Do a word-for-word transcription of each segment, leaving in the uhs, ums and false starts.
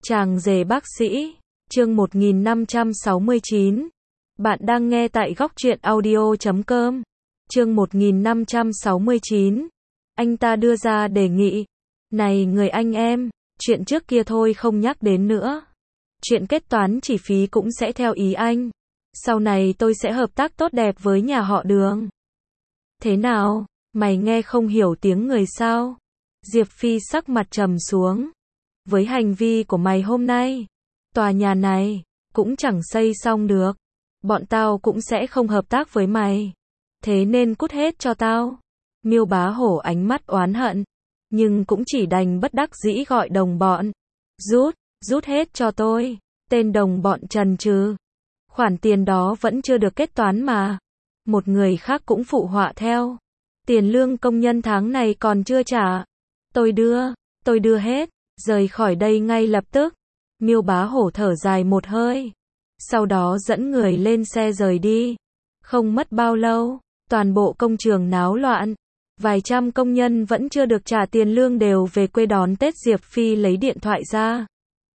Chàng rể bác sĩ, chương một nghìn năm trăm sáu mươi chín. Bạn đang nghe tại góc truyện audio chấm com. Chương một nghìn năm trăm sáu mươi chín. Anh ta đưa ra đề nghị. Này người anh em, chuyện trước kia thôi không nhắc đến nữa. Chuyện kết toán chi phí cũng sẽ theo ý anh. Sau này tôi sẽ hợp tác tốt đẹp với nhà họ Đường. Thế nào, mày nghe không hiểu tiếng người sao? Diệp Phi sắc mặt trầm xuống. Với hành vi của mày hôm nay, tòa nhà này cũng chẳng xây xong được. Bọn tao cũng sẽ không hợp tác với mày. Thế nên cút hết cho tao. Miêu Bá Hổ ánh mắt oán hận, nhưng cũng chỉ đành bất đắc dĩ gọi đồng bọn. Rút, rút hết cho tôi. Tên đồng bọn trần trừ. Khoản tiền đó vẫn chưa được kết toán mà. Một người khác cũng phụ họa theo. Tiền lương công nhân tháng này còn chưa trả. Tôi đưa, tôi đưa hết. Rời khỏi đây ngay lập tức. Miêu Bá Hổ thở dài một hơi. Sau đó dẫn người lên xe rời đi. Không mất bao lâu, toàn bộ công trường náo loạn. Vài trăm công nhân vẫn chưa được trả tiền lương đều về quê đón Tết. Diệp Phi lấy điện thoại ra,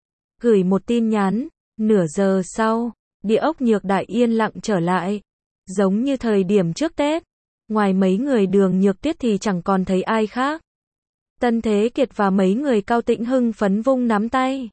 gửi một tin nhắn. Nửa giờ sau, địa ốc Nhược Đại yên lặng trở lại. Giống như thời điểm trước Tết. Ngoài mấy người Đường Nhược Tuyết thì chẳng còn thấy ai khác. Tân Thế Kiệt và mấy người Cao Tĩnh hưng phấn vung nắm tay.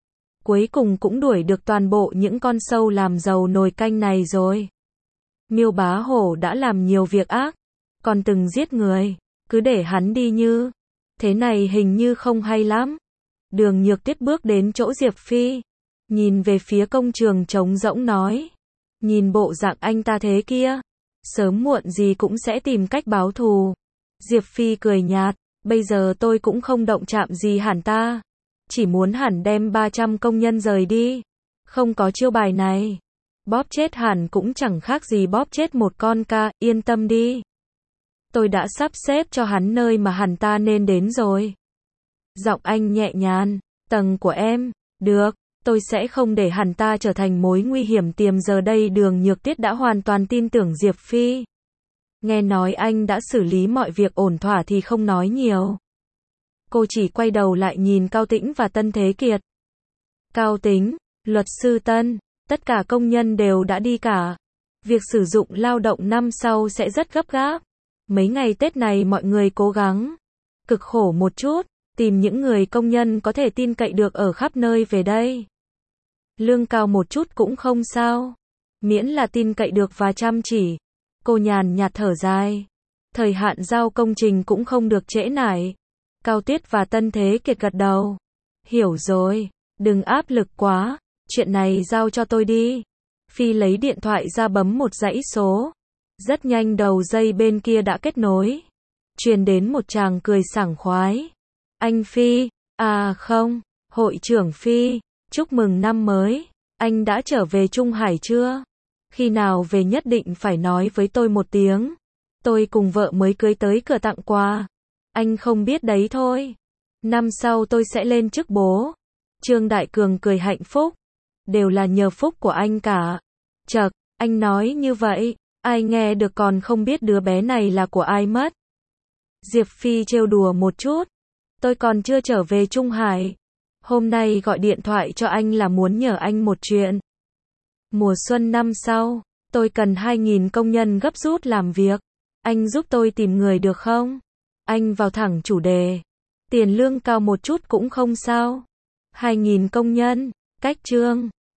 Cuối cùng cũng đuổi được toàn bộ những con sâu làm dầu nồi canh này rồi. Miêu Bá Hổ đã làm nhiều việc ác, còn từng giết người, cứ để hắn đi như thế này hình như không hay lắm. Đường Nhược Tuyết bước đến chỗ Diệp Phi, nhìn về phía công trường trống rỗng nói. Nhìn bộ dạng anh ta thế kia, sớm muộn gì cũng sẽ tìm cách báo thù. Diệp Phi cười nhạt. Bây giờ tôi cũng không động chạm gì hẳn ta. Chỉ muốn hẳn đem ba trăm công nhân rời đi. Không có chiêu bài này, bóp chết hẳn cũng chẳng khác gì bóp chết một con ca. Yên tâm đi. Tôi đã sắp xếp cho hắn nơi mà hẳn ta nên đến rồi. Giọng anh nhẹ nhàng. Tầng của em. Được, tôi sẽ không để hẳn ta trở thành mối nguy hiểm tiềm. Giờ đây Đường Nhược Tuyết đã hoàn toàn tin tưởng Diệp Phi. Nghe nói anh đã xử lý mọi việc ổn thỏa thì không nói nhiều. Cô chỉ quay đầu lại nhìn Cao Tĩnh và Tân Thế Kiệt. Cao Tĩnh, luật sư Tân, tất cả công nhân đều đã đi cả. Việc sử dụng lao động năm sau sẽ rất gấp gáp. Mấy ngày Tết này mọi người cố gắng, cực khổ một chút, tìm những người công nhân có thể tin cậy được ở khắp nơi về đây. Lương cao một chút cũng không sao, miễn là tin cậy được và chăm chỉ. Cô nhàn nhạt thở dài. Thời hạn giao công trình cũng không được trễ nải. Cao Tuyết và Tân Thế Kiệt gật đầu. Hiểu rồi, đừng áp lực quá, chuyện này giao cho tôi đi. Phi lấy điện thoại ra bấm một dãy số. Rất nhanh đầu dây bên kia đã kết nối. Truyền đến một tràng cười sảng khoái. Anh Phi, à không, hội trưởng Phi, chúc mừng năm mới. Anh đã trở về Trung Hải chưa? Khi nào về nhất định phải nói với tôi một tiếng. Tôi cùng vợ mới cưới tới cửa tặng quà. Anh không biết đấy thôi. Năm sau tôi sẽ lên chức bố. Trương Đại Cường cười hạnh phúc. Đều là nhờ phúc của anh cả. Chậc, anh nói như vậy, ai nghe được còn không biết đứa bé này là của ai mất. Diệp Phi trêu đùa một chút. Tôi còn chưa trở về Trung Hải. Hôm nay gọi điện thoại cho anh là muốn nhờ anh một chuyện. Mùa xuân năm sau, tôi cần hai nghìn công nhân gấp rút làm việc. Anh giúp tôi tìm người được không? Anh vào thẳng chủ đề. Tiền lương cao một chút cũng không sao. hai nghìn công nhân, cách trương,